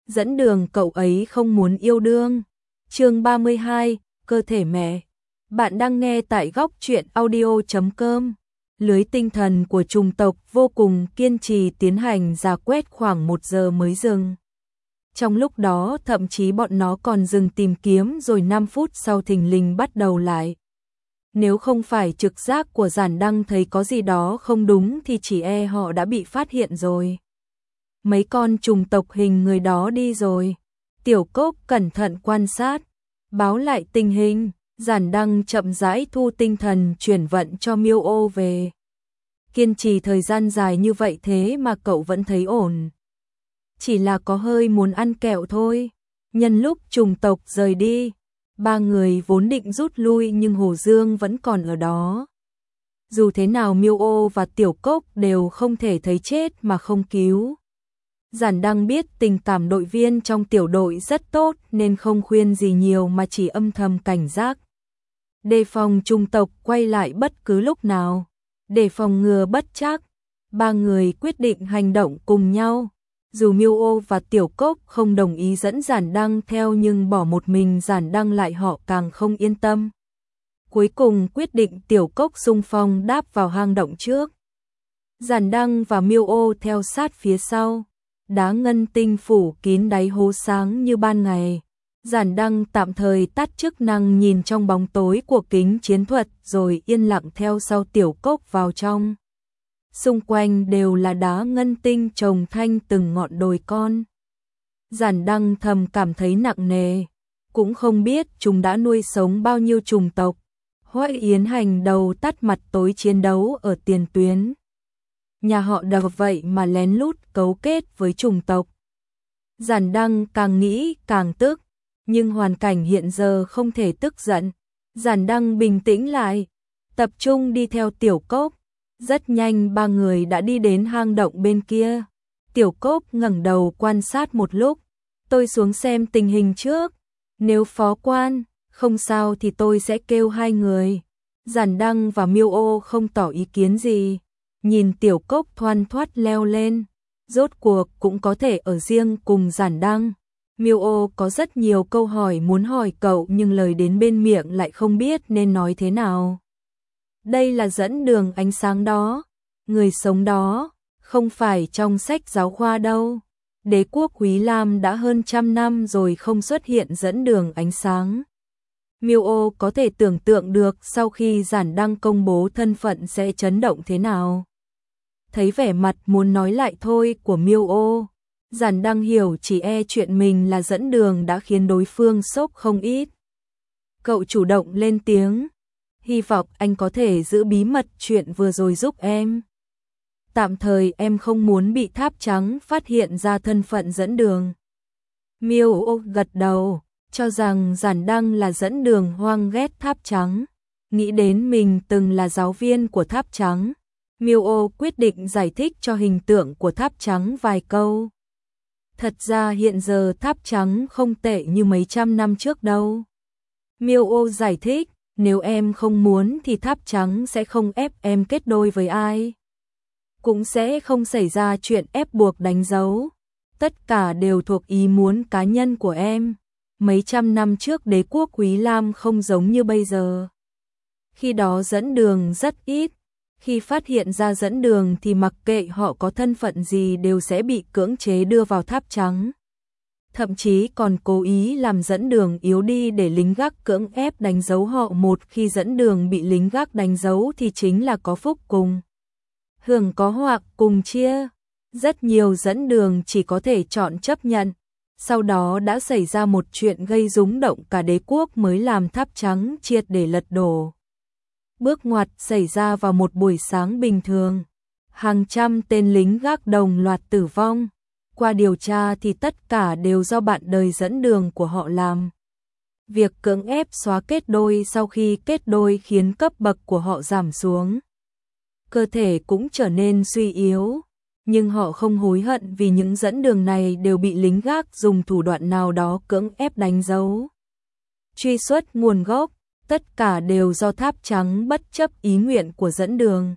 dẫn đường cậu ấy không muốn yêu đương. Chương 32, cơ thể mẹ. Bạn đang nghe tại góc truyện audio.com. Lưới tinh thần của chủng tộc vô cùng kiên trì tiến hành rà quét khoảng 1 giờ mới dừng. Trong lúc đó thậm chí bọn nó còn dừng tìm kiếm rồi 5 phút sau thình lình bắt đầu lại. Nếu không phải trực giác của Giản Đăng thấy có gì đó không đúng thì chỉ e họ đã bị phát hiện rồi. Mấy con trùng tộc hình người đó đi rồi. Tiểu Cốc cẩn thận quan sát, báo lại tình hình. Giản Đăng chậm rãi thu tinh thần chuyển vận cho Miêu Ô về. Kiên trì thời gian dài như vậy thế mà cậu vẫn thấy ổn. Chỉ là có hơi muốn ăn kẹo thôi. Nhân lúc trùng tộc rời đi, 3 người vốn định rút lui nhưng Hồ Dương vẫn còn ở đó. Dù thế nào Miêu Ô và Tiểu Cốc đều không thể thấy chết mà không cứu. Giản Đăng biết tình cảm đội viên trong tiểu đội rất tốt nên không khuyên gì nhiều mà chỉ âm thầm cảnh giác. Đề phòng trùng tộc quay lại bất cứ lúc nào. Để phòng ngừa bất trắc, 3 người quyết định hành động cùng nhau. Dù Miêu Ô và Tiểu Cốc không đồng ý dẫn Giản Đăng theo nhưng bỏ một mình Giản Đăng lại họ càng không yên tâm. Cuối cùng quyết định Tiểu Cốc xung phong đáp vào hang động trước. Giản Đăng và Miêu Ô theo sát phía sau. Đá ngân tinh phủ kín đáy hố sáng như ban ngày. Giản Đăng tạm thời tắt chức năng nhìn trong bóng tối của kính chiến thuật rồi yên lặng theo sau Tiểu Cốc vào trong. Xung quanh đều là đá ngân tinh chồng thanh từng ngọn đồi con. Giản Đăng thầm cảm thấy nặng nề, cũng không biết chúng đã nuôi sống bao nhiêu chủng tộc. Hoắc Yến Hành đầu tắt mặt tối chiến đấu ở tiền tuyến. Nhà họ Đờ vậy mà lén lút cấu kết với chủng tộc. Giản Đăng càng nghĩ càng tức, nhưng hoàn cảnh hiện giờ không thể tức giận. Giản Đăng bình tĩnh lại, tập trung đi theo Tiểu Cốc. Rất nhanh 3 người đã đi đến hang động bên kia. Tiểu Cốc ngẩng đầu quan sát một lúc. Tôi xuống xem tình hình trước. Nếu phó quan, không sao thì tôi sẽ kêu 2 người. Giản Đăng và Miêu Ô không tỏ ý kiến gì. Nhìn Tiểu Cốc thoăn thoắt leo lên. Rốt cuộc cũng có thể ở riêng cùng Giản Đăng. Miêu Ô có rất nhiều câu hỏi muốn hỏi cậu nhưng lời đến bên miệng lại không biết nên nói thế nào. Đây là dẫn đường ánh sáng đó, người sống đó, không phải trong sách giáo khoa đâu. Đế quốc Quý Lam đã hơn 100 năm rồi không xuất hiện dẫn đường ánh sáng. Miêu Ô có thể tưởng tượng được sau khi Giản Đăng công bố thân phận sẽ chấn động thế nào. Thấy vẻ mặt muốn nói lại thôi của Miêu Ô, Giản Đăng hiểu chỉ e chuyện mình là dẫn đường đã khiến đối phương sốc không ít. Cậu chủ động lên tiếng. Hy vọng anh có thể giữ bí mật chuyện vừa rồi giúp em. Tạm thời em không muốn bị Tháp Trắng phát hiện ra thân phận dẫn đường. Miêu Ô gật đầu, cho rằng Giản Đăng là dẫn đường hoang ghét Tháp Trắng. Nghĩ đến mình từng là giáo viên của Tháp Trắng, Miêu Ô quyết định giải thích cho hình tượng của Tháp Trắng vài câu. Thật ra hiện giờ Tháp Trắng không tệ như mấy trăm năm trước đâu. Miêu Ô giải thích. Nếu em không muốn thì Tháp Trắng sẽ không ép em kết đôi với ai. Cũng sẽ không xảy ra chuyện ép buộc đánh dấu. Tất cả đều thuộc ý muốn cá nhân của em. Mấy trăm năm trước đế quốc Quý Lam không giống như bây giờ. Khi đó dẫn đường rất ít. Khi phát hiện ra dẫn đường thì mặc kệ họ có thân phận gì đều sẽ bị cưỡng chế đưa vào Tháp Trắng. Thậm chí còn cố ý làm dẫn đường yếu đi để lính gác cưỡng ép đánh dấu họ. Một khi dẫn đường bị lính gác đánh dấu thì chính là có phúc cùng hưởng, có họa cùng chia. Rất nhiều dẫn đường chỉ có thể chọn chấp nhận. Sau đó đã xảy ra một chuyện gây rúng động cả đế quốc mới làm Tháp Trắng triệt để lật đổ. Bước ngoặt xảy ra vào một buổi sáng bình thường. Hàng trăm tên lính gác đồng loạt tử vong. Qua điều tra thì tất cả đều do bạn đời dẫn đường của họ làm. Việc cưỡng ép xóa kết đôi sau khi kết đôi khiến cấp bậc của họ giảm xuống. Cơ thể cũng trở nên suy yếu. Nhưng họ không hối hận vì những dẫn đường này đều bị lính gác dùng thủ đoạn nào đó cưỡng ép đánh dấu. Truy xuất nguồn gốc, tất cả đều do Tháp Trắng bất chấp ý nguyện của dẫn đường.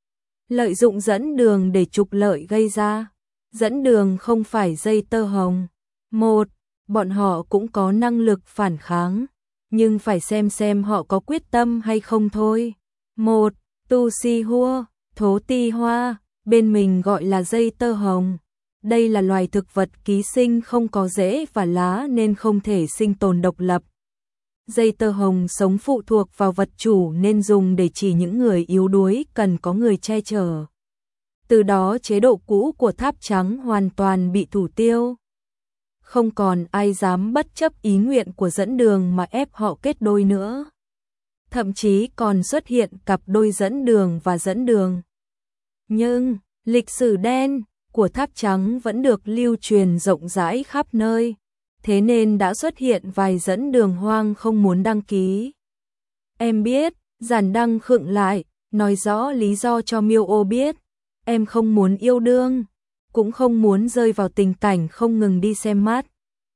Lợi dụng dẫn đường để trục lợi gây ra. Dẫn đường không phải dây tơ hồng. Một, bọn họ cũng có năng lực phản kháng, nhưng phải xem họ có quyết tâm hay không thôi. Một, tu si hua, thố ti hoa, bên mình gọi là dây tơ hồng. Đây là loài thực vật ký sinh không có rễ và lá nên không thể sinh tồn độc lập. Dây tơ hồng sống phụ thuộc vào vật chủ nên dùng để chỉ những người yếu đuối cần có người che chở. Từ đó chế độ cũ của Tháp Trắng hoàn toàn bị thủ tiêu. Không còn ai dám bất chấp ý nguyện của dẫn đường mà ép họ kết đôi nữa. Thậm chí còn xuất hiện cặp đôi dẫn đường và dẫn đường. Nhưng, lịch sử đen của Tháp Trắng vẫn được lưu truyền rộng rãi khắp nơi, thế nên đã xuất hiện vài dẫn đường hoang không muốn đăng ký. Em biết, Giản Đăng khựng lại, nói rõ lý do cho Miêu Ô biết. Em không muốn yêu đương, cũng không muốn rơi vào tình cảnh không ngừng đi xem mắt.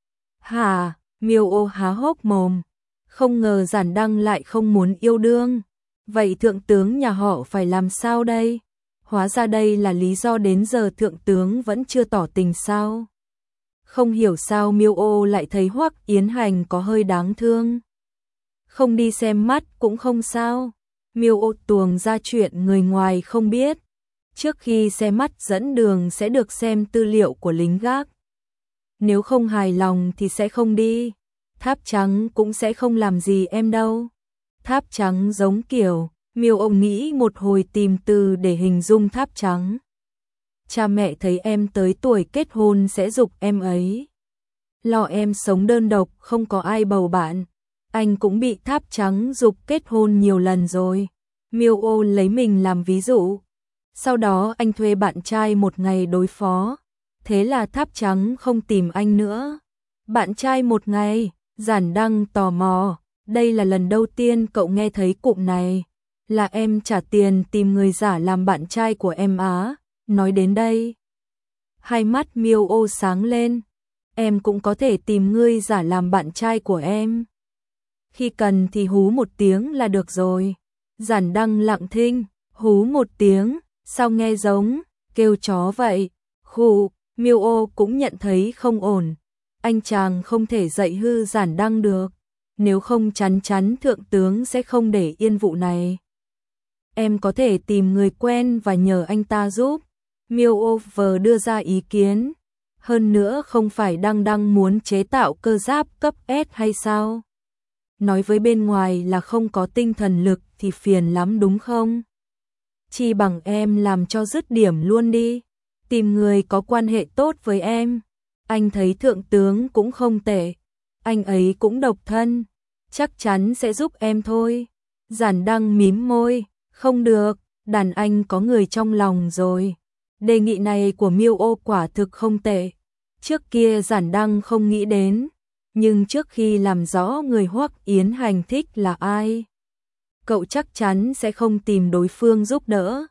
Hả? Miêu Ô há hốc mồm, không ngờ Giản Đăng lại không muốn yêu đương. Vậy thượng tướng nhà họ phải làm sao đây? Hóa ra đây là lý do đến giờ thượng tướng vẫn chưa tỏ tình sao? Không hiểu sao Miêu Ô lại thấy Hoắc Yến Hành có hơi đáng thương. Không đi xem mắt cũng không sao. Miêu Ô tuồng ra chuyện người ngoài không biết. Trước khi xem mắt dẫn đường sẽ được xem tư liệu của lính gác. Nếu không hài lòng thì sẽ không đi. Tháp Trắng cũng sẽ không làm gì em đâu. Tháp Trắng giống kiểu, Miêu Ô nghĩ một hồi tìm từ để hình dung Tháp Trắng. Cha mẹ thấy em tới tuổi kết hôn sẽ giục em ấy. Lo em sống đơn độc không có ai bầu bạn. Anh cũng bị Tháp Trắng giục kết hôn nhiều lần rồi. Miêu Ô lấy mình làm ví dụ. Sau đó anh thuê bạn trai một ngày đối phó. Thế là Tháp Trắng không tìm anh nữa. Bạn trai một ngày, Giản Đăng tò mò. Đây là lần đầu tiên cậu nghe thấy cụm này. Là em trả tiền tìm người giả làm bạn trai của em á. Nói đến đây, hai mắt Miêu Ô sáng lên. Em cũng có thể tìm ngươi giả làm bạn trai của em. Khi cần thì hú một tiếng là được rồi. Giản Đăng lặng thinh, hú một tiếng, sao nghe giống kêu chó vậy? Khụ, Miêu Ô cũng nhận thấy không ổn. Anh chàng không thể dạy hư Giản Đăng được. Nếu không chắn chắn thượng tướng sẽ không để yên vụ này. Em có thể tìm người quen và nhờ anh ta giúp. Miêu Ô vừa đưa ra ý kiến. Hơn nữa không phải Đăng muốn chế tạo cơ giáp cấp S hay sao? Nói với bên ngoài là không có tinh thần lực thì phiền lắm đúng không? Chỉ bằng em làm cho dứt điểm luôn đi. Tìm người có quan hệ tốt với em. Anh thấy thượng tướng cũng không tệ. Anh ấy cũng độc thân. Chắc chắn sẽ giúp em thôi. Giản Đăng mím môi. Không được, đàn anh có người trong lòng rồi. Đề nghị này của Miêu Ô quả thực không tệ. Trước kia Giản Đăng không nghĩ đến. Nhưng trước khi làm rõ người Hoắc Yến Hành thích là ai, cậu chắc chắn sẽ không tìm đối phương giúp đỡ.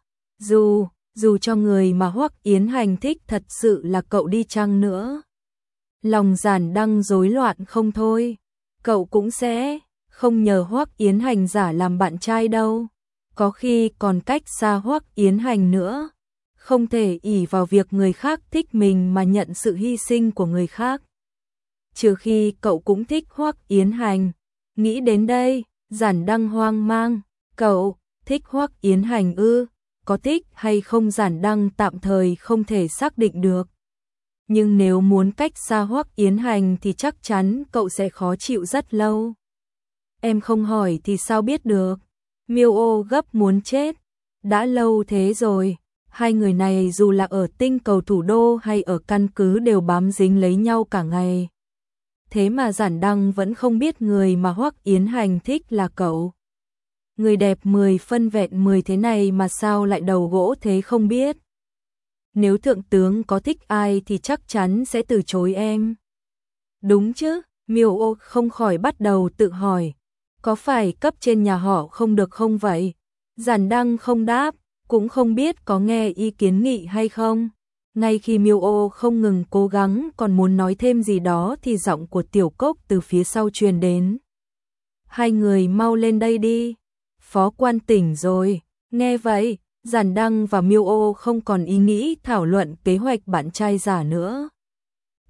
Dù cho người mà Hoắc Yến Hành thích thật sự là cậu đi chăng nữa. Lòng Giản Đăng rối loạn không thôi. Cậu cũng sẽ không nhờ Hoắc Yến Hành giả làm bạn trai đâu. Có khi còn cách xa Hoắc Yến Hành nữa. Không thể ỷ vào việc người khác thích mình mà nhận sự hy sinh của người khác. Trừ khi cậu cũng thích Hoắc Yến Hành. Nghĩ đến đây, Giản Đăng hoang mang. Cậu thích Hoắc Yến Hành ư? Có thích hay không Giản Đăng tạm thời không thể xác định được. Nhưng nếu muốn cách xa Hoắc Yến Hành thì chắc chắn cậu sẽ khó chịu rất lâu. Em không hỏi thì sao biết được? Miêu Ô gấp muốn chết. Đã lâu thế rồi. Hai người này dù là ở tinh cầu thủ đô hay ở căn cứ đều bám dính lấy nhau cả ngày. Thế mà Giản Đăng vẫn không biết người mà Hoắc Yến Hành thích là cậu. Người đẹp 10 phân vẹn 10 thế này mà sao lại đầu gỗ thế không biết. Nếu thượng tướng có thích ai thì chắc chắn sẽ từ chối em. Đúng chứ, Miêu Ô không khỏi bắt đầu tự hỏi. Có phải cấp trên nhà họ không được không vậy? Giản Đăng không đáp, cũng không biết có nghe ý kiến nghị hay không. Ngay khi Miêu Ô không ngừng cố gắng còn muốn nói thêm gì đó thì giọng của Tiểu Cốc từ phía sau truyền đến. Hai người mau lên đây đi. Phó quan tỉnh rồi. Nghe vậy, Giản Đăng và Miêu Ô không còn ý nghĩ thảo luận kế hoạch bạn trai giả nữa.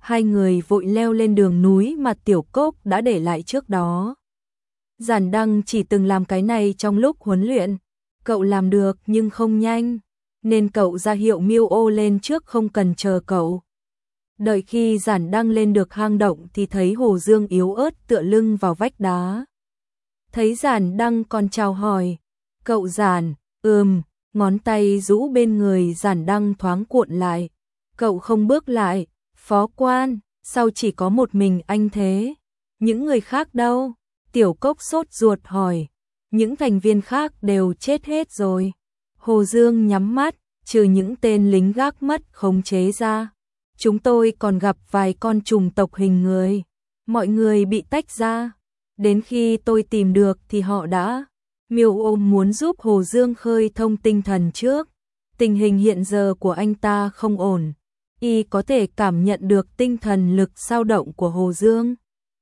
Hai người vội leo lên đường núi mà Tiểu Cốc đã để lại trước đó. Giản Đăng chỉ từng làm cái này trong lúc huấn luyện. Cậu làm được nhưng không nhanh, nên cậu ra hiệu Miêu Ô lên trước không cần chờ cậu. Đợi khi Giản Đăng lên được hang động thì thấy Hồ Dương yếu ớt tựa lưng vào vách đá. Thấy Giản Đăng còn chào hỏi, cậu Giản, ngón tay rũ bên người Giản Đăng thoáng cuộn lại. Cậu không bước lại, phó quan, sao chỉ có một mình anh thế? Những người khác đâu? Tiểu Cốc sốt ruột hỏi. Những thành viên khác đều chết hết rồi. Hồ Dương nhắm mắt, trừ những tên lính gác mất khống chế ra. Chúng tôi còn gặp vài con trùng tộc hình người. Mọi người bị tách ra. Đến khi tôi tìm được thì họ đã. Miêu Ôm muốn giúp Hồ Dương khơi thông tinh thần trước. Tình hình hiện giờ của anh ta không ổn. Y có thể cảm nhận được tinh thần lực dao động của Hồ Dương.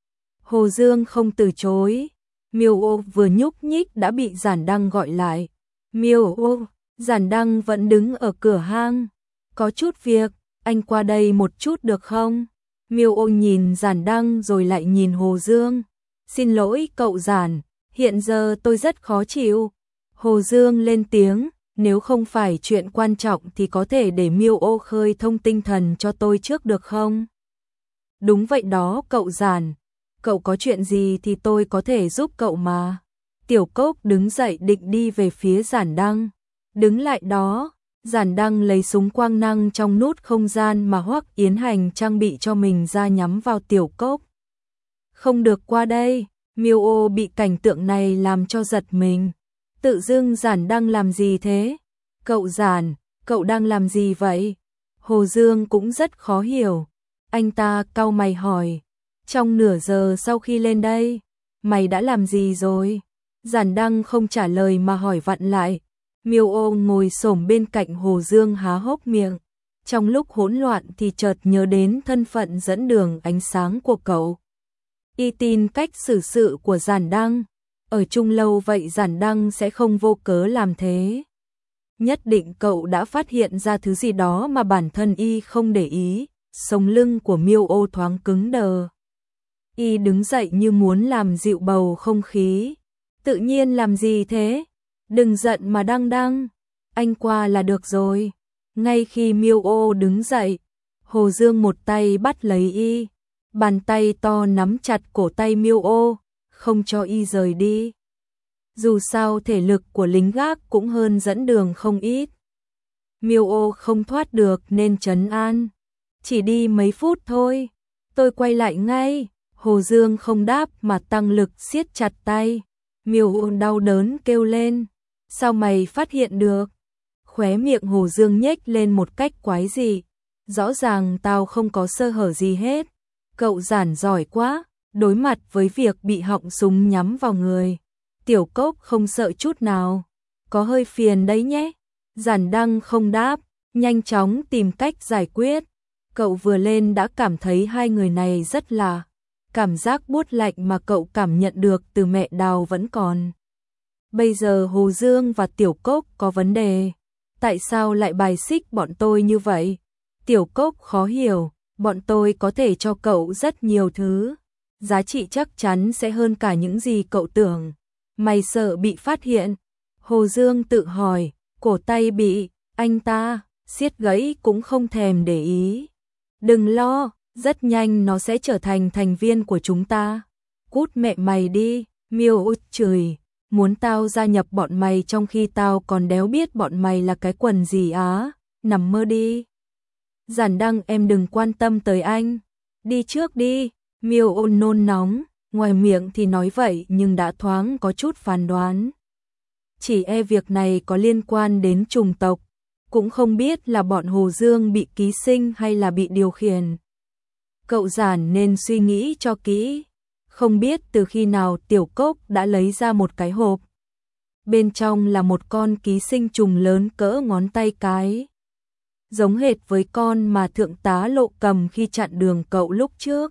Hồ Dương không từ chối. Miêu Ô vừa nhúc nhích đã bị Giản Đăng gọi lại. Miêu Ô, Giản Đăng vẫn đứng ở cửa hang. Có chút việc, anh qua đây một chút được không? Miêu Ô nhìn Giản Đăng rồi lại nhìn Hồ Dương. Xin lỗi cậu Giản, hiện giờ tôi rất khó chịu. Hồ Dương lên tiếng, nếu không phải chuyện quan trọng thì có thể để Miêu Ô khơi thông tinh thần cho tôi trước được không? Đúng vậy đó cậu Giản, cậu có chuyện gì thì tôi có thể giúp cậu mà. Tiểu Cốc đứng dậy định đi về phía Giản Đăng. Đứng lại đó, Giản Đăng lấy súng quang năng trong nút không gian mà Hoắc Yến Hành trang bị cho mình ra nhắm vào Tiểu Cốc. Không được qua đây, Miêu Ô bị cảnh tượng này làm cho giật mình. Tự dưng Giản Đăng làm gì thế? Cậu Giản, cậu đang làm gì vậy? Hồ Dương cũng rất khó hiểu. Anh ta cau mày hỏi. Trong nửa giờ sau khi lên đây, mày đã làm gì rồi? Giản Đăng không trả lời mà hỏi vặn lại. Miêu Ô ngồi xổm bên cạnh Hồ Dương há hốc miệng. Trong lúc hỗn loạn thì chợt nhớ đến thân phận dẫn đường ánh sáng của cậu. Y tin cách xử sự của Giản Đăng. Ở chung lâu vậy Giản Đăng sẽ không vô cớ làm thế. Nhất định cậu đã phát hiện ra thứ gì đó mà bản thân Y không để ý. Sống lưng của Miêu Ô thoáng cứng đờ. Y đứng dậy như muốn làm dịu bầu không khí. Tự nhiên làm gì thế? Đừng giận mà Đăng, anh qua là được rồi. Ngay khi Miêu Ô đứng dậy, Hồ Dương một tay bắt lấy Y. Bàn tay to nắm chặt cổ tay Miêu Ô, không cho Y rời đi. Dù sao thể lực của lính gác cũng hơn dẫn đường không ít. Miêu Ô không thoát được nên trấn an. Chỉ đi mấy phút thôi, tôi quay lại ngay. Hồ Dương không đáp mà tăng lực siết chặt tay. Miêu Ô đau đớn kêu lên. Sao mày phát hiện được? Khóe miệng Hồ Dương nhếch lên một cách quái dị. Rõ ràng tao không có sơ hở gì hết. Cậu Giản giỏi quá, đối mặt với việc bị họng súng nhắm vào người. Tiểu Cốc không sợ chút nào. Có hơi phiền đấy nhé. Giản Đăng không đáp, nhanh chóng tìm cách giải quyết. Cậu vừa lên đã cảm thấy hai người này rất lạ. Cảm giác buốt lạnh mà cậu cảm nhận được từ mẹ Đào vẫn còn. Bây giờ Hồ Dương và Tiểu Cốc có vấn đề. Tại sao lại bài xích bọn tôi như vậy? Tiểu Cốc khó hiểu, bọn tôi có thể cho cậu rất nhiều thứ. Giá trị chắc chắn sẽ hơn cả những gì cậu tưởng. Mày sợ bị phát hiện? Hồ Dương tự hỏi, cổ tay bị anh ta siết gãy cũng không thèm để ý. Đừng lo, rất nhanh nó sẽ trở thành thành viên của chúng ta. Cút mẹ mày đi, Miêu Ô chửi. Muốn tao gia nhập bọn mày trong khi tao còn đéo biết bọn mày là cái quần gì á, nằm mơ đi. Giản Đăng em đừng quan tâm tới anh, đi trước đi. Miêu Ô nôn nóng, ngoài miệng thì nói vậy nhưng đã thoáng có chút phán đoán. Chỉ e việc này có liên quan đến chủng tộc, cũng không biết là bọn Hồ Dương bị ký sinh hay là bị điều khiển. Cậu Giản nên suy nghĩ cho kỹ. Không biết từ khi nào Tiểu Cốc đã lấy ra một cái hộp. Bên trong là một con ký sinh trùng lớn cỡ ngón tay cái. Giống hệt với con mà Thượng tá Lộ cầm khi chặn đường cậu lúc trước.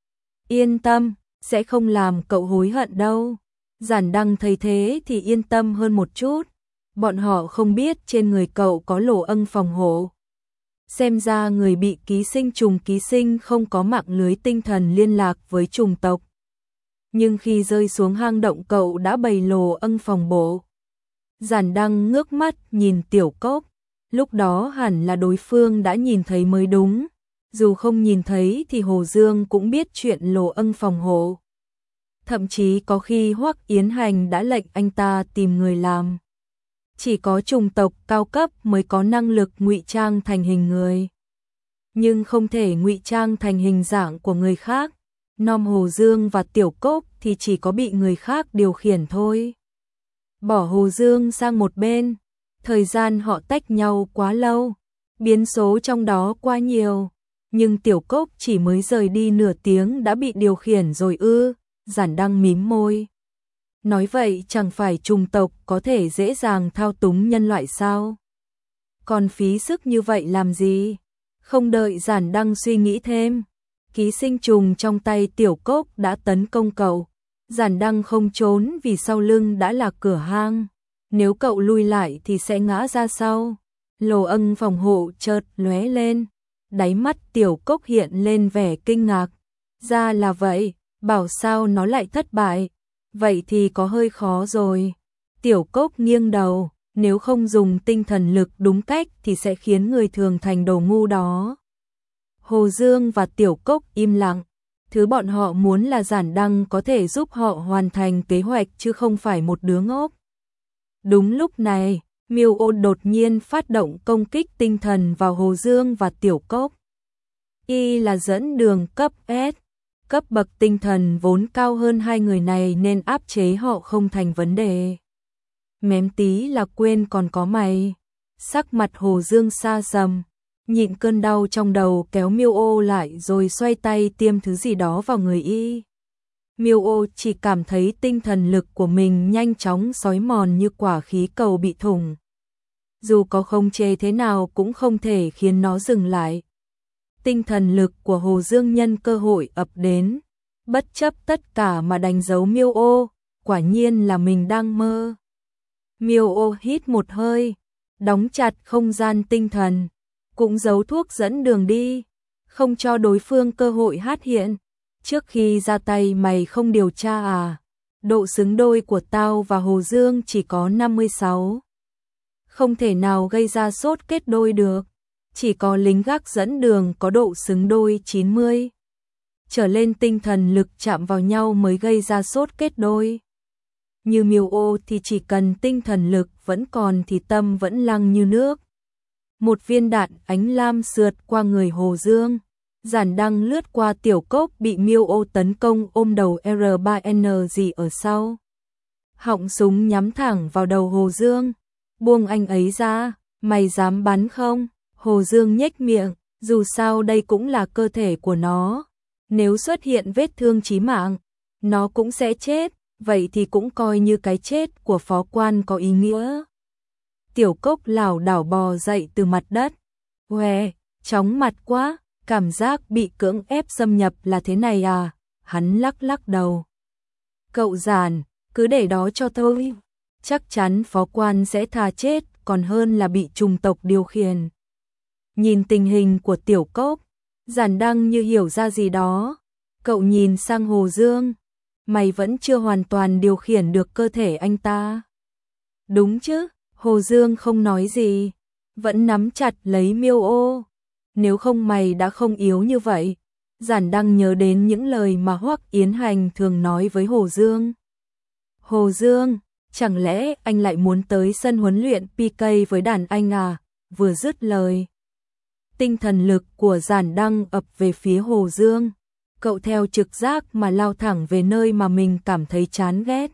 Yên tâm, sẽ không làm cậu hối hận đâu. Giản Đăng thấy thế thì yên tâm hơn một chút. Bọn họ không biết trên người cậu có lỗ ân phòng hộ. Xem ra người bị ký sinh trùng ký sinh không có mạng lưới tinh thần liên lạc với trùng tộc. Nhưng khi rơi xuống hang động cậu đã bày lồ ân phòng bộ. Giản Đăng ngước mắt nhìn Tiểu Cốc, lúc đó hẳn là đối phương đã nhìn thấy mới đúng. Dù không nhìn thấy thì Hồ Dương cũng biết chuyện lồ ân phòng hộ. Thậm chí có khi Hoắc Yến Hành đã lệnh anh ta tìm người làm. Chỉ có trùng tộc cao cấp mới có năng lực ngụy trang thành hình người. Nhưng không thể ngụy trang thành hình dạng của người khác. Nom Hồ Dương và Tiểu Cốc thì chỉ có bị người khác điều khiển thôi. Bỏ Hồ Dương sang một bên, thời gian họ tách nhau quá lâu, biến số trong đó quá nhiều. Nhưng Tiểu Cốc chỉ mới rời đi nửa tiếng đã bị điều khiển rồi ư? Giản Đăng mím môi. Nói vậy chẳng phải trùng tộc có thể dễ dàng thao túng nhân loại sao? Còn phí sức như vậy làm gì? Không đợi Giản Đăng suy nghĩ thêm, ký sinh trùng trong tay Tiểu Cốc đã tấn công cậu. Giản Đăng không trốn vì sau lưng đã là cửa hang. Nếu cậu lui lại thì sẽ ngã ra sau. Lồ ân phòng hộ chợt lóe lên. Đáy mắt Tiểu Cốc hiện lên vẻ kinh ngạc. Ra là vậy, bảo sao nó lại thất bại. Vậy thì có hơi khó rồi. Tiểu Cốc nghiêng đầu, nếu không dùng tinh thần lực đúng cách thì sẽ khiến người thường thành đồ ngu đó. Hồ Dương và Tiểu Cốc im lặng. Thứ bọn họ muốn là Giản Đăng có thể giúp họ hoàn thành kế hoạch chứ không phải một đứa ngốc. Đúng lúc này, Miêu Ô đột nhiên phát động công kích tinh thần vào Hồ Dương và Tiểu Cốc. Y là dẫn đường cấp S, cấp bậc tinh thần vốn cao hơn hai người này nên áp chế họ không thành vấn đề. Mém tí là quên còn có mày. Sắc mặt Hồ Dương xa sầm, nhịn cơn đau trong đầu kéo Miêu Ô lại rồi xoay tay tiêm thứ gì đó vào người y. Miêu Ô chỉ cảm thấy tinh thần lực của mình nhanh chóng xói mòn như quả khí cầu bị thủng. Dù có khống chế thế nào cũng không thể khiến nó dừng lại. Tinh thần lực của Hồ Dương nhân cơ hội ập đến, bất chấp tất cả mà đánh dấu Miêu Ô, quả nhiên là mình đang mơ. Miêu Ô hít một hơi, đóng chặt không gian tinh thần, cũng giấu thuốc dẫn đường đi, không cho đối phương cơ hội hát hiện. Trước khi ra tay mày không điều tra à? Độ xứng đôi của tao và Hồ Dương chỉ có 56. Không thể nào gây ra sốt kết đôi được. Chỉ có lính gác dẫn đường có độ xứng đôi 90. Trở lên tinh thần lực chạm vào nhau mới gây ra sốt kết đôi. Như Miêu Ô thì chỉ cần tinh thần lực vẫn còn thì tâm vẫn lăng như nước. Một viên đạn ánh lam sượt qua người Hồ Dương. Giản Đăng lướt qua Tiểu Cốc bị Miêu Ô tấn công ôm đầu R3N gì ở sau. Họng súng nhắm thẳng vào đầu Hồ Dương. Buông anh ấy ra, mày dám bắn không? Hồ Dương nhếch miệng, dù sao đây cũng là cơ thể của nó. Nếu xuất hiện vết thương chí mạng, nó cũng sẽ chết, vậy thì cũng coi như cái chết của phó quan có ý nghĩa. Tiểu Cốc lảo đảo bò dậy từ mặt đất. Uè, chóng mặt quá, cảm giác bị cưỡng ép xâm nhập là thế này à? Hắn lắc lắc đầu. Cậu Giản, cứ để đó cho tôi. Chắc chắn phó quan sẽ thà chết còn hơn là bị trùng tộc điều khiển. Nhìn tình hình của Tiểu Cốc, Giản Đăng như hiểu ra gì đó. Cậu nhìn sang Hồ Dương. Mày vẫn chưa hoàn toàn điều khiển được cơ thể anh ta. Đúng chứ? Hồ Dương không nói gì, vẫn nắm chặt lấy Miêu Ô. Nếu không mày đã không yếu như vậy. Giản Đăng nhớ đến những lời mà Hoắc Yến Hành thường nói với Hồ Dương. Hồ Dương, chẳng lẽ anh lại muốn tới sân huấn luyện PK với đàn anh à? Vừa dứt lời, tinh thần lực của Giản Đăng ập về phía Hồ Dương. Cậu theo trực giác mà lao thẳng về nơi mà mình cảm thấy chán ghét.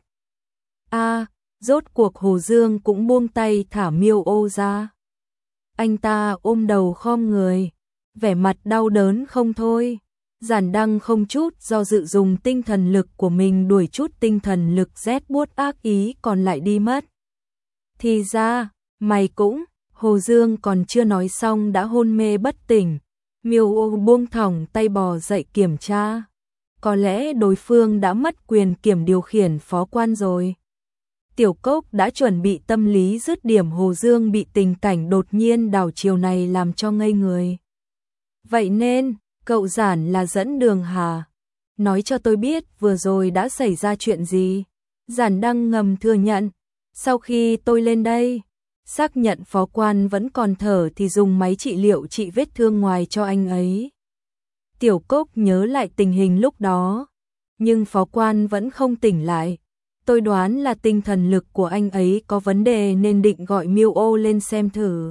Rốt cuộc Hồ Dương cũng buông tay thả Miêu Ô ra. Anh ta ôm đầu khom người, vẻ mặt đau đớn không thôi. Giản Đăng không chút do dự dùng tinh thần lực của mình đuổi chút tinh thần lực rét buốt ác ý còn lại đi mất. Thì ra, mày cũng, Hồ Dương còn chưa nói xong đã hôn mê bất tỉnh. Miêu Ô buông thõng tay bò dậy kiểm tra. Có lẽ đối phương đã mất quyền kiểm điều khiển phó quan rồi. Tiểu Cốc đã chuẩn bị tâm lý dứt điểm, Hồ Dương bị tình cảnh đột nhiên đảo chiều này làm cho ngây người. Vậy nên, cậu Giản là dẫn đường hả? Nói cho tôi biết vừa rồi đã xảy ra chuyện gì. Giản Đăng ngầm thừa nhận. Sau khi tôi lên đây, xác nhận phó quan vẫn còn thở thì dùng máy trị liệu trị vết thương ngoài cho anh ấy. Tiểu Cốc nhớ lại tình hình lúc đó, nhưng phó quan vẫn không tỉnh lại. Tôi đoán là tinh thần lực của anh ấy có vấn đề nên định gọi Miêu Ô lên xem thử.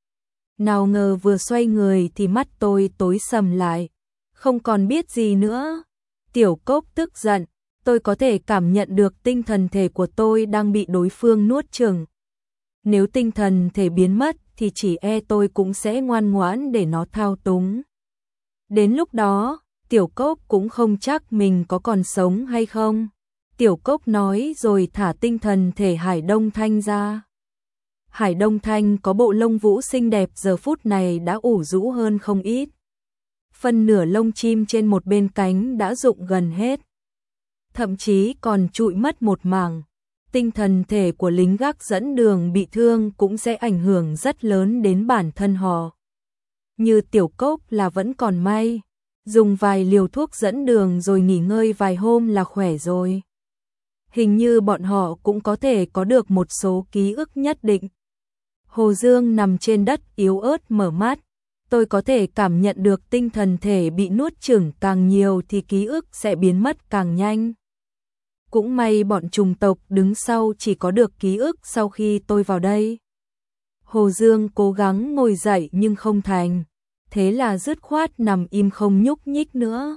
Nào ngờ vừa xoay người thì mắt tôi tối sầm lại, không còn biết gì nữa. Tiểu Cốc tức giận, tôi có thể cảm nhận được tinh thần thể của tôi đang bị đối phương nuốt chửng. Nếu tinh thần thể biến mất thì chỉ e tôi cũng sẽ ngoan ngoãn để nó thao túng. Đến lúc đó, Tiểu Cốc cũng không chắc mình có còn sống hay không. Tiểu Cốc nói rồi thả tinh thần thể Hải Đông Thanh ra. Hải Đông Thanh có bộ lông vũ xinh đẹp, giờ phút này đã ủ rũ hơn không ít. Phần nửa lông chim trên một bên cánh đã rụng gần hết. Thậm chí còn trụi mất một mảng. Tinh thần thể của lính gác dẫn đường bị thương cũng sẽ ảnh hưởng rất lớn đến bản thân họ. Như Tiểu Cốc là vẫn còn may, dùng vài liều thuốc dẫn đường rồi nghỉ ngơi vài hôm là khỏe rồi. Hình như bọn họ cũng có thể có được một số ký ức nhất định. Hồ Dương nằm trên đất yếu ớt mở mắt. Tôi có thể cảm nhận được tinh thần thể bị nuốt chửng càng nhiều thì ký ức sẽ biến mất càng nhanh. Cũng may bọn trùng tộc đứng sau chỉ có được ký ức sau khi tôi vào đây. Hồ Dương cố gắng ngồi dậy nhưng không thành. Thế là dứt khoát nằm im không nhúc nhích nữa.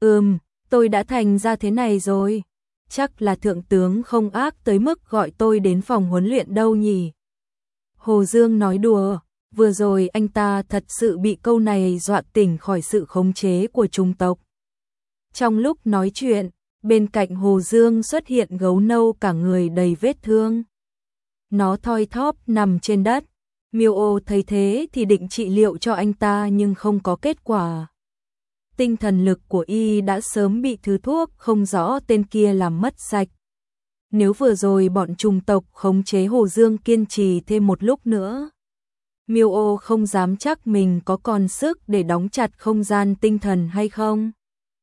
Tôi đã thành ra thế này rồi. Chắc là thượng tướng không ác tới mức gọi tôi đến phòng huấn luyện đâu nhỉ. Hồ Dương nói đùa, vừa rồi anh ta thật sự bị câu này dọa tỉnh khỏi sự khống chế của trùng tộc. Trong lúc nói chuyện, bên cạnh Hồ Dương xuất hiện gấu nâu cả người đầy vết thương. Nó thoi thóp nằm trên đất. Miêu Ô thấy thế thì định trị liệu cho anh ta nhưng không có kết quả. Tinh thần lực của y đã sớm bị thứ thuốc không rõ tên kia làm mất sạch. Nếu vừa rồi bọn trùng tộc khống chế Hồ Dương kiên trì thêm một lúc nữa, Miêu Ô không dám chắc mình có còn sức để đóng chặt không gian tinh thần hay không.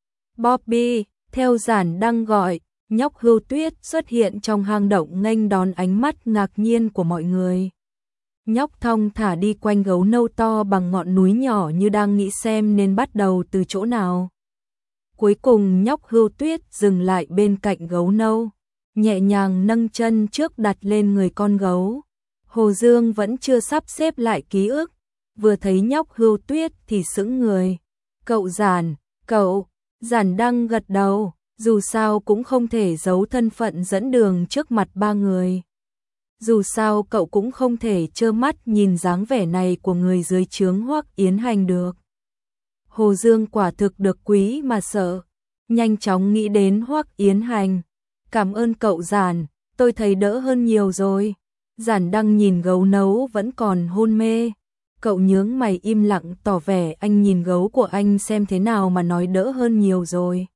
Bobby, theo Giản Đăng gọi, nhóc Hưu Tuyết xuất hiện trong hang động nghênh đón ánh mắt ngạc nhiên của mọi người. Nhóc thong thả đi quanh gấu nâu to bằng ngọn núi nhỏ như đang nghĩ xem nên bắt đầu từ chỗ nào. Cuối cùng nhóc Hưu Tuyết dừng lại bên cạnh gấu nâu, nhẹ nhàng nâng chân trước đặt lên người con gấu. Hồ Dương vẫn chưa sắp xếp lại ký ức, vừa thấy nhóc Hưu Tuyết thì sững người. Cậu Giản, Giản Đăng gật đầu, dù sao cũng không thể giấu thân phận dẫn đường trước mặt ba người. Dù sao cậu cũng không thể trơ mắt nhìn dáng vẻ này của người dưới trướng Hoắc Yến Hành được. Hồ Dương quả thực được quý mà sợ, nhanh chóng nghĩ đến Hoắc Yến Hành. Cảm ơn cậu Giản, tôi thấy đỡ hơn nhiều rồi. Giản Đăng nhìn gấu nấu vẫn còn hôn mê. Cậu nhướng mày im lặng tỏ vẻ anh nhìn gấu của anh xem thế nào mà nói đỡ hơn nhiều rồi.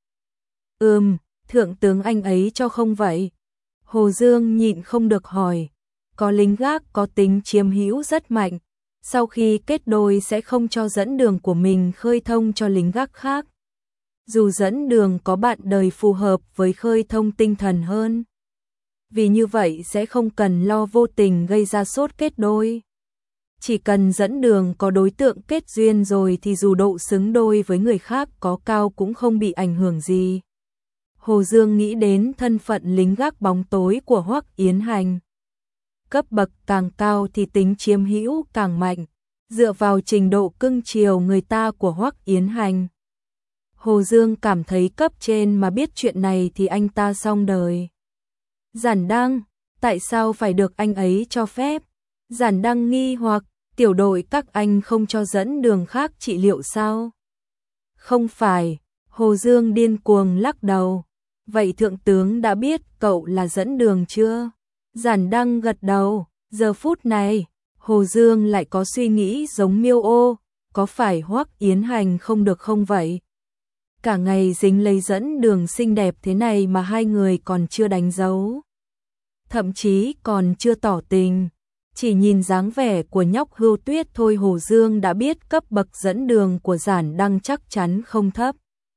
Thượng tướng anh ấy cho không vậy? Hồ Dương nhịn không được hỏi. Có lính gác có tính chiếm hữu rất mạnh. Sau khi kết đôi sẽ không cho dẫn đường của mình khơi thông cho lính gác khác. Dù dẫn đường có bạn đời phù hợp với khơi thông tinh thần hơn. Vì như vậy sẽ không cần lo vô tình gây ra sốt kết đôi. Chỉ cần dẫn đường có đối tượng kết duyên rồi thì dù độ xứng đôi với người khác có cao cũng không bị ảnh hưởng gì. Hồ Dương nghĩ đến thân phận lính gác bóng tối của Hoắc Yến Hành. Cấp bậc càng cao thì tính chiếm hữu càng mạnh, dựa vào trình độ cưng chiều người ta của Hoắc Yến Hành. Hồ Dương cảm thấy cấp trên mà biết chuyện này thì anh ta xong đời. Giản Đăng, tại sao phải được anh ấy cho phép? Giản Đăng nghi hoặc, tiểu đội các anh không cho dẫn đường khác trị liệu sao? Không phải, Hồ Dương điên cuồng lắc đầu. Vậy thượng tướng đã biết cậu là dẫn đường chưa? Giản Đăng gật đầu, giờ phút này, Hồ Dương lại có suy nghĩ giống Miêu Ô, có phải Hoắc Yến Hành không được không vậy? Cả ngày dính lấy dẫn đường xinh đẹp thế này mà hai người còn chưa đánh dấu. thậm chí còn chưa tỏ tình. Chỉ nhìn dáng vẻ của nhóc Hưu Tuyết thôi Hồ Dương đã biết cấp bậc dẫn đường của Giản Đăng chắc chắn không thấp.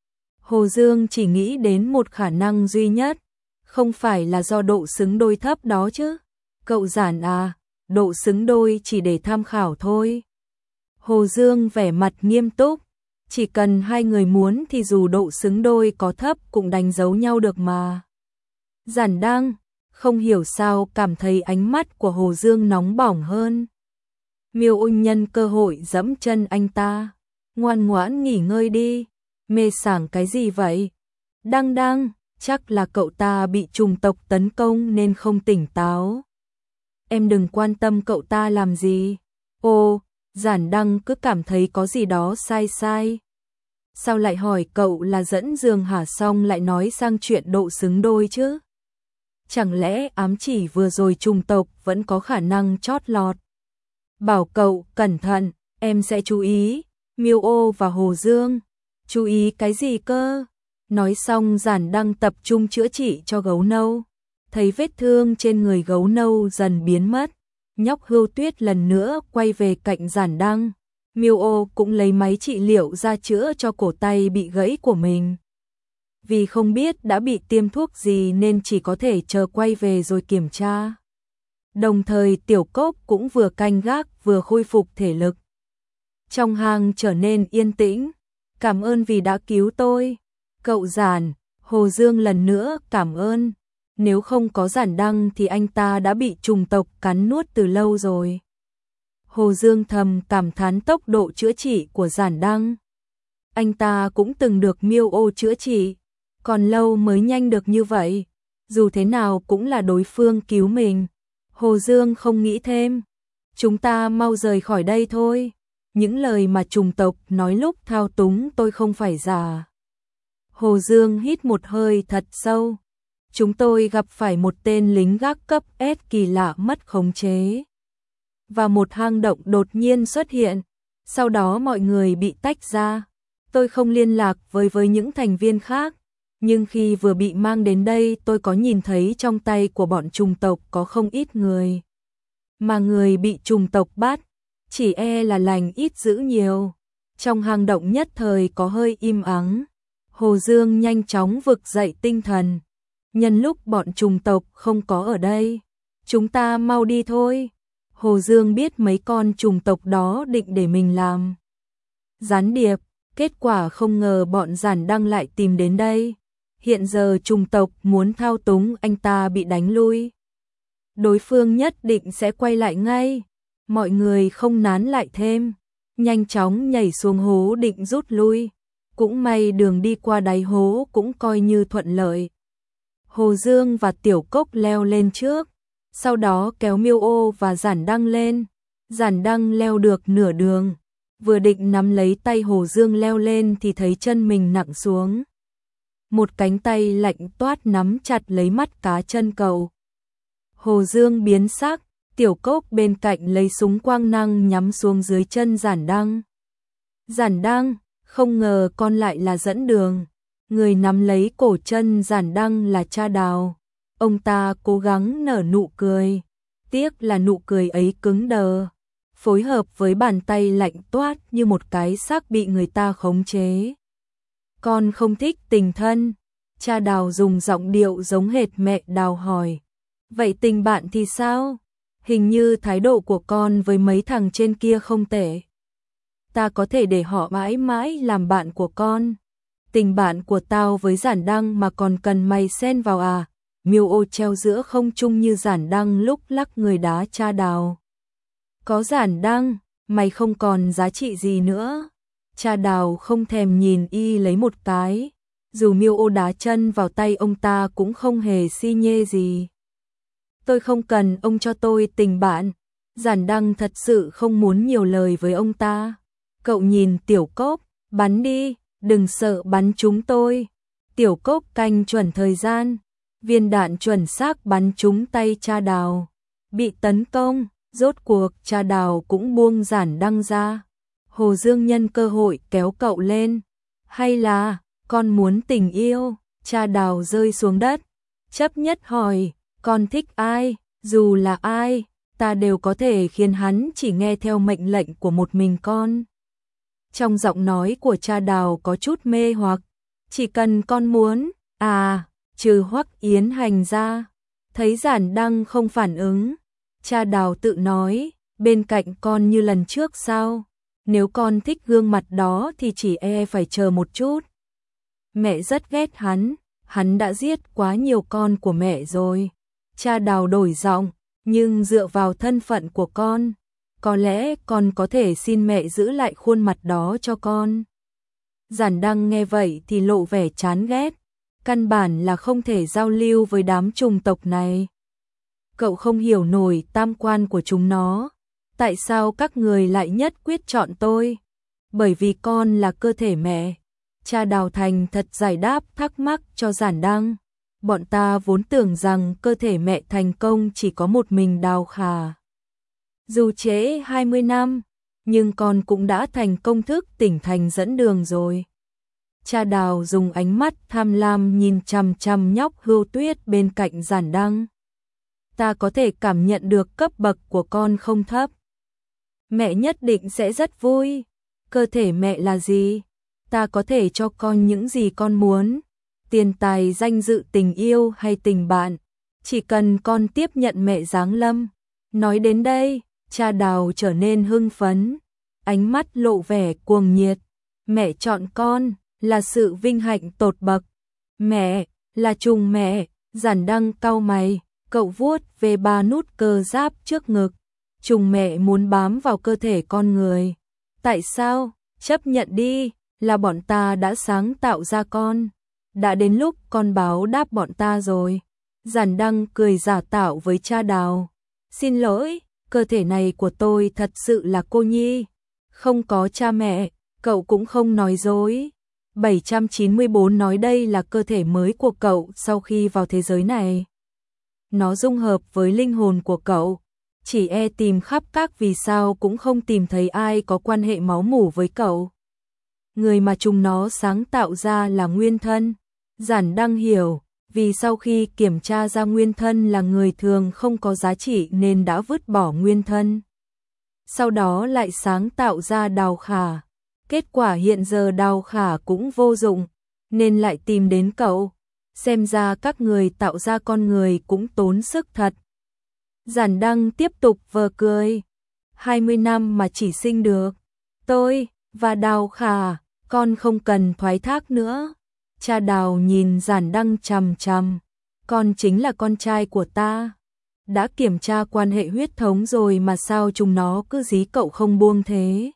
Hồ Dương chỉ nghĩ đến một khả năng duy nhất, không phải là do độ xứng đôi thấp đó chứ. Cậu Giản à, độ xứng đôi chỉ để tham khảo thôi. Hồ Dương vẻ mặt nghiêm túc, chỉ cần hai người muốn thì dù độ xứng đôi có thấp cũng đánh dấu nhau được mà. Giản Đăng không hiểu sao cảm thấy ánh mắt của Hồ Dương nóng bỏng hơn. Miêu Ung nhân cơ hội giẫm chân anh ta. Ngoan ngoãn nghỉ ngơi đi, mê sảng cái gì vậy? Đăng Đăng, chắc là cậu ta bị trùng tộc tấn công nên không tỉnh táo. Em đừng quan tâm cậu ta làm gì. Ồ, Giản Đăng cứ cảm thấy có gì đó sai sai. Sao lại hỏi cậu là dẫn giường hả xong lại nói sang chuyện độ xứng đôi chứ? Chẳng lẽ ám chỉ vừa rồi trùng tộc vẫn có khả năng chót lọt? Bảo cậu cẩn thận, em sẽ chú ý. Miêu Ô và Hồ Dương, chú ý cái gì cơ? Nói xong Giản Đăng tập trung chữa trị cho gấu nâu. Thấy vết thương trên người gấu nâu dần biến mất, nhóc Hưu Tuyết lần nữa quay về cạnh Giản Đăng. Miêu Ô cũng lấy máy trị liệu ra chữa cho cổ tay bị gãy của mình. Vì không biết đã bị tiêm thuốc gì nên chỉ có thể chờ quay về rồi kiểm tra. Đồng thời Tiểu Cốc cũng vừa canh gác vừa khôi phục thể lực. Trong hang trở nên yên tĩnh. Cảm ơn vì đã cứu tôi. Cậu Giản, Hồ Dương lần nữa cảm ơn. Nếu không có Giản Đăng thì anh ta đã bị trùng tộc cắn nuốt từ lâu rồi. Hồ Dương thầm cảm thán tốc độ chữa trị của Giản Đăng. Anh ta cũng từng được Miêu Ô chữa trị, còn lâu mới nhanh được như vậy. Dù thế nào cũng là đối phương cứu mình. Hồ Dương không nghĩ thêm. Chúng ta mau rời khỏi đây thôi. Những lời mà trùng tộc nói lúc thao túng tôi không phải giả. Hồ Dương hít một hơi thật sâu. Chúng tôi gặp phải một tên lính gác cấp S kỳ lạ mất khống chế. Và một hang động đột nhiên xuất hiện. Sau đó mọi người bị tách ra. Tôi không liên lạc với những thành viên khác. Nhưng khi vừa bị mang đến đây tôi có nhìn thấy trong tay của bọn trùng tộc có không ít người. Mà người bị trùng tộc bắt, chỉ e là lành ít dữ nhiều. Trong hang động nhất thời có hơi im ắng. Hồ Dương nhanh chóng vực dậy tinh thần. Nhân lúc bọn trùng tộc không có ở đây, chúng ta mau đi thôi. Hồ Dương biết mấy con trùng tộc đó định để mình làm gián điệp, kết quả không ngờ bọn Giản Đăng lại tìm đến đây. Hiện giờ trùng tộc muốn thao túng anh ta bị đánh lui. Đối phương nhất định sẽ quay lại ngay. Mọi người không nán lại thêm, nhanh chóng nhảy xuống hố định rút lui. Cũng may đường đi qua đáy hố cũng coi như thuận lợi. Hồ Dương và Tiểu Cốc leo lên trước, sau đó kéo Miêu Ô và Giản Đăng lên. Giản Đăng leo được nửa đường, vừa định nắm lấy tay Hồ Dương leo lên thì thấy chân mình nặng xuống. Một cánh tay lạnh toát nắm chặt lấy mắt cá chân cậu. Hồ Dương biến sắc, Tiểu Cốc bên cạnh lấy súng quang năng nhắm xuống dưới chân Giản Đăng. Giản Đăng, không ngờ con lại là dẫn đường. Người nắm lấy cổ chân Giản Đăng là Cha Đào. Ông ta cố gắng nở nụ cười. Tiếc là nụ cười ấy cứng đờ, phối hợp với bàn tay lạnh toát như một cái xác bị người ta khống chế. Con không thích tình thân. Cha Đào dùng giọng điệu giống hệt mẹ Đào hỏi. Vậy tình bạn thì sao? Hình như thái độ của con với mấy thằng trên kia không tệ. Ta có thể để họ mãi mãi làm bạn của con. Tình bạn của tao với Giản Đăng mà còn cần mày xen vào à? Miêu Ô treo giữa không trung như Giản Đăng lúc lắc người đá Cha Đào. Có Giản Đăng, mày không còn giá trị gì nữa. Cha Đào không thèm nhìn y lấy một cái. Dù Miêu Ô đá chân vào tay ông ta cũng không hề si nhê gì. Tôi không cần ông cho tôi tình bạn. Giản Đăng thật sự không muốn nhiều lời với ông ta. Cậu nhìn Tiểu Cốc, bắn đi, đừng sợ bắn chúng tôi. Tiểu Cốc canh chuẩn thời gian. Viên đạn chuẩn xác bắn trúng tay Cha Đào. Bị tấn công, rốt cuộc Cha Đào cũng buông Giản Đăng ra. Hồ Dương nhân cơ hội kéo cậu lên. Hay là, con muốn tình yêu? Cha Đào rơi xuống đất, chấp nhất hỏi, Con thích ai, dù là ai, ta đều có thể khiến hắn chỉ nghe theo mệnh lệnh của một mình con. Trong giọng nói của cha Đào có chút mê hoặc, chỉ cần con muốn, trừ Hoắc Yến Hành ra. Thấy Giản Đăng không phản ứng, cha Đào tự nói, bên cạnh con như lần trước sao? Nếu con thích gương mặt đó thì chỉ phải chờ một chút. Mẹ rất ghét hắn đã giết quá nhiều con của mẹ rồi. Cha Đào đổi giọng, nhưng dựa vào thân phận của con, có lẽ con có thể xin mẹ giữ lại khuôn mặt đó cho con. Giản Đăng nghe vậy thì lộ vẻ chán ghét, căn bản là không thể giao lưu với đám trùng tộc này. Cậu không hiểu nổi tam quan của chúng nó. Tại sao các người lại nhất quyết chọn tôi? Bởi vì con là cơ thể mẹ. Cha Đào thành thật giải đáp thắc mắc cho Giản Đăng. Bọn ta vốn tưởng rằng cơ thể mẹ thành công chỉ có một mình Đào Khả. Dù trễ 20 năm, nhưng con cũng đã thành công thức tỉnh thành dẫn đường rồi. Cha Đào dùng ánh mắt tham lam nhìn chằm chằm nhóc Hưu Tuyết bên cạnh Giản Đăng. Ta có thể cảm nhận được cấp bậc của con không thấp. Mẹ nhất định sẽ rất vui. Cơ thể mẹ là gì? Ta có thể cho con những gì con muốn. Tiền tài, danh dự, tình yêu hay tình bạn. Chỉ cần con tiếp nhận mẹ giáng lâm. Nói đến đây, cha Đào trở nên hưng phấn. Ánh mắt lộ vẻ cuồng nhiệt. Mẹ chọn con là sự vinh hạnh tột bậc. Mẹ là trùng mẹ. Giản Đăng cau mày, cậu vuốt về 3 nút cơ giáp trước ngực. Trùng mẹ muốn bám vào cơ thể con người. Tại sao? Chấp nhận đi, là bọn ta đã sáng tạo ra con. Đã đến lúc con báo đáp bọn ta rồi. Giản Đăng cười giả tạo với cha Đào. Xin lỗi, cơ thể này của tôi thật sự là cô nhi. Không có cha mẹ, cậu cũng không nói dối. 794 nói đây là cơ thể mới của cậu sau khi vào thế giới này. Nó dung hợp với linh hồn của cậu. Chỉ tìm khắp các vì sao cũng không tìm thấy ai có quan hệ máu mủ với cậu. Người mà chúng nó sáng tạo ra là nguyên thân. Giản Đăng hiểu, vì sau khi kiểm tra ra nguyên thân là người thường không có giá trị nên đã vứt bỏ nguyên thân. Sau đó lại sáng tạo ra Đào Khả. Kết quả hiện giờ Đào Khả cũng vô dụng, nên lại tìm đến cậu. Xem ra các người tạo ra con người cũng tốn sức thật. Giản Đăng tiếp tục vờ cười. 20 năm mà chỉ sinh được tôi và Đào Khả, con không cần thoái thác nữa. Cha Đào nhìn Giản Đăng chằm chằm. Con chính là con trai của ta. Đã kiểm tra quan hệ huyết thống rồi mà sao chúng nó cứ dí cậu không buông thế?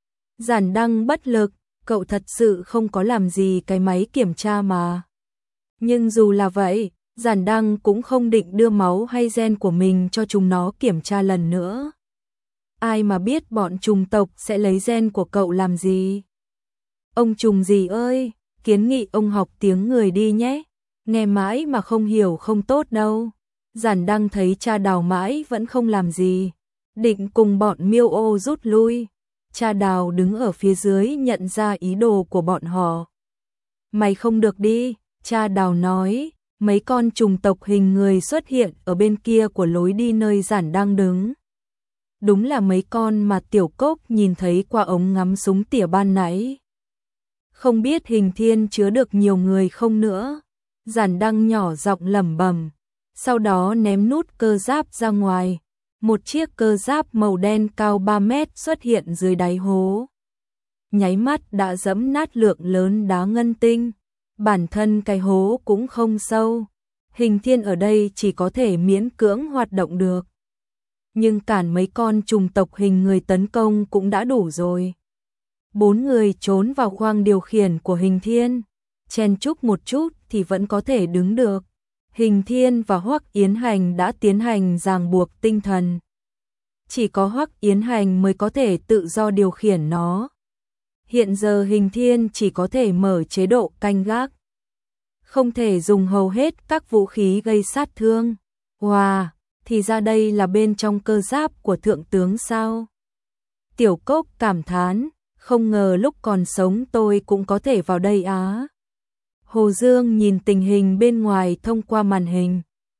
Giản Đăng bất lực, cậu thật sự không có làm gì cái máy kiểm tra mà. Nhưng dù là vậy, Giản Đăng cũng không định đưa máu hay gen của mình cho chúng nó kiểm tra lần nữa. Ai mà biết bọn trùng tộc sẽ lấy gen của cậu làm gì? Ông trùng gì ơi, kiến nghị ông học tiếng người đi nhé. Nghe mãi mà không hiểu không tốt đâu. Giản Đăng thấy cha Đào mãi vẫn không làm gì, định cùng bọn Miêu Ô rút lui. Cha Đào đứng ở phía dưới nhận ra ý đồ của bọn họ. Mày không được đi, cha Đào nói. Mấy con trùng tộc hình người xuất hiện ở bên kia của lối đi nơi Giản Đăng đứng. Đúng là mấy con mà Tiểu Cốc nhìn thấy qua ống ngắm súng tỉa ban nãy. Không biết Hình Thiên chứa được nhiều người không nữa. Giản Đăng nhỏ giọng lẩm bẩm, sau đó ném nút cơ giáp ra ngoài. Một chiếc cơ giáp màu đen cao 3 mét xuất hiện dưới đáy hố. Nháy mắt đã dẫm nát lượng lớn đá ngân tinh. Bản thân cái hố cũng không sâu. Hình Thiên ở đây chỉ có thể miễn cưỡng hoạt động được. Nhưng cản mấy con trùng tộc hình người tấn công cũng đã đủ rồi. 4 người trốn vào khoang điều khiển của Hình Thiên. Chen chúc một chút thì vẫn có thể đứng được. Hình Thiên và Hoắc Yến Hành đã tiến hành ràng buộc tinh thần. Chỉ có Hoắc Yến Hành mới có thể tự do điều khiển nó. Hiện giờ Hình Thiên chỉ có thể mở chế độ canh gác. Không thể dùng hầu hết các vũ khí gây sát thương. Wow, thì ra đây là bên trong cơ giáp của thượng tướng sao? Tiểu Cốc cảm thán, không ngờ lúc còn sống tôi cũng có thể vào đây á. Hồ Dương nhìn tình hình bên ngoài thông qua màn hình.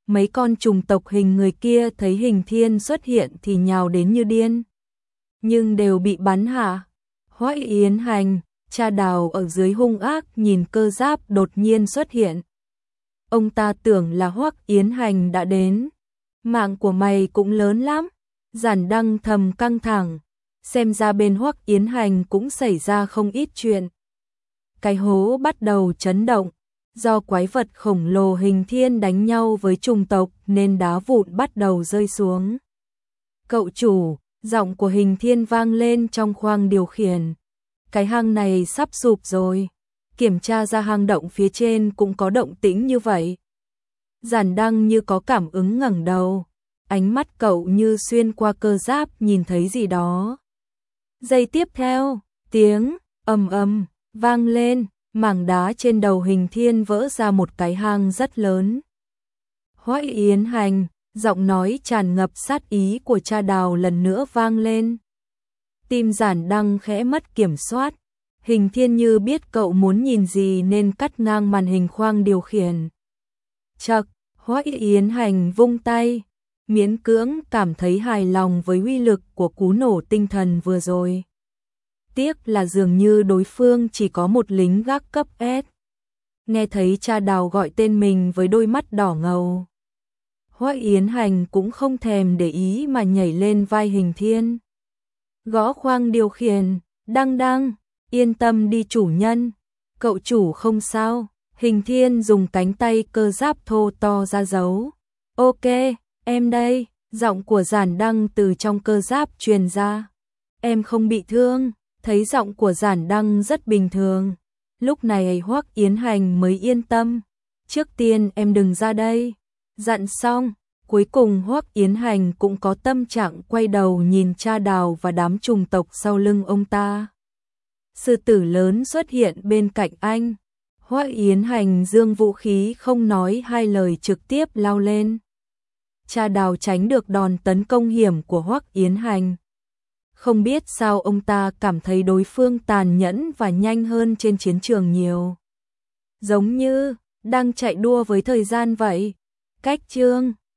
mấy con trùng tộc hình người kia thấy Hình Thiên xuất hiện thì nhào đến như điên, nhưng đều bị bắn hạ. Hoắc Yến Hành, cha Đào ở dưới hung ác nhìn Cơ Giáp đột nhiên xuất hiện. Ông ta tưởng là Hoắc Yến Hành đã đến. Mạng của mày cũng lớn lắm. Giản Đăng thầm căng thẳng, xem ra bên Hoắc Yến Hành cũng xảy ra không ít chuyện. Cái hố bắt đầu chấn động, do quái vật khổng lồ Hình Thiên đánh nhau với trùng tộc nên đá vụn bắt đầu rơi xuống. Cậu chủ, giọng của Hình Thiên vang lên trong khoang điều khiển. Cái hang này sắp sụp rồi. Kiểm tra ra hang động phía trên cũng có động tĩnh như vậy. Giản Đăng như có cảm ứng ngẩng đầu. Ánh mắt cậu như xuyên qua Cơ Giáp nhìn thấy gì đó. Giây tiếp theo, tiếng ầm ầm vang lên, mảng đá trên đầu Hình Thiên vỡ ra một cái hang rất lớn. Hoắc Yến Hành, giọng nói tràn ngập sát ý của cha Đào lần nữa vang lên. Tim Giản Đăng khẽ mất kiểm soát. Hình Thiên như biết cậu muốn nhìn gì nên cắt ngang màn hình khoang điều khiển. Chậc, Hoắc Yến Hành vung tay, miễn cưỡng cảm thấy hài lòng với uy lực của cú nổ tinh thần vừa rồi. Tiếc là dường như đối phương chỉ có một lính gác cấp S. Nghe thấy cha Đào gọi tên mình với đôi mắt đỏ ngầu, Hoắc Yến Hành cũng không thèm để ý mà nhảy lên vai Hình Thiên. Gõ khoang điều khiển, Đăng Đăng, yên tâm đi chủ nhân, cậu chủ không sao. Hình Thiên dùng cánh tay Cơ Giáp thô to ra dấu. Ok, em đây, giọng của Giản Đăng từ trong Cơ Giáp truyền ra. Em không bị thương. Thấy giọng của Giản Đăng rất bình thường. Lúc này Hoắc Yến Hành mới yên tâm. Trước tiên em đừng ra đây. Dặn xong, cuối cùng Hoắc Yến Hành cũng có tâm trạng quay đầu nhìn cha Đào và đám trùng tộc sau lưng ông ta. Sư tử lớn xuất hiện bên cạnh anh. Hoắc Yến Hành giương vũ khí không nói hai lời trực tiếp lao lên. Cha Đào tránh được đòn tấn công hiểm của Hoắc Yến Hành. Không biết sao ông ta cảm thấy đối phương tàn nhẫn và nhanh hơn trên chiến trường nhiều. Giống như đang chạy đua với thời gian vậy. Cách chương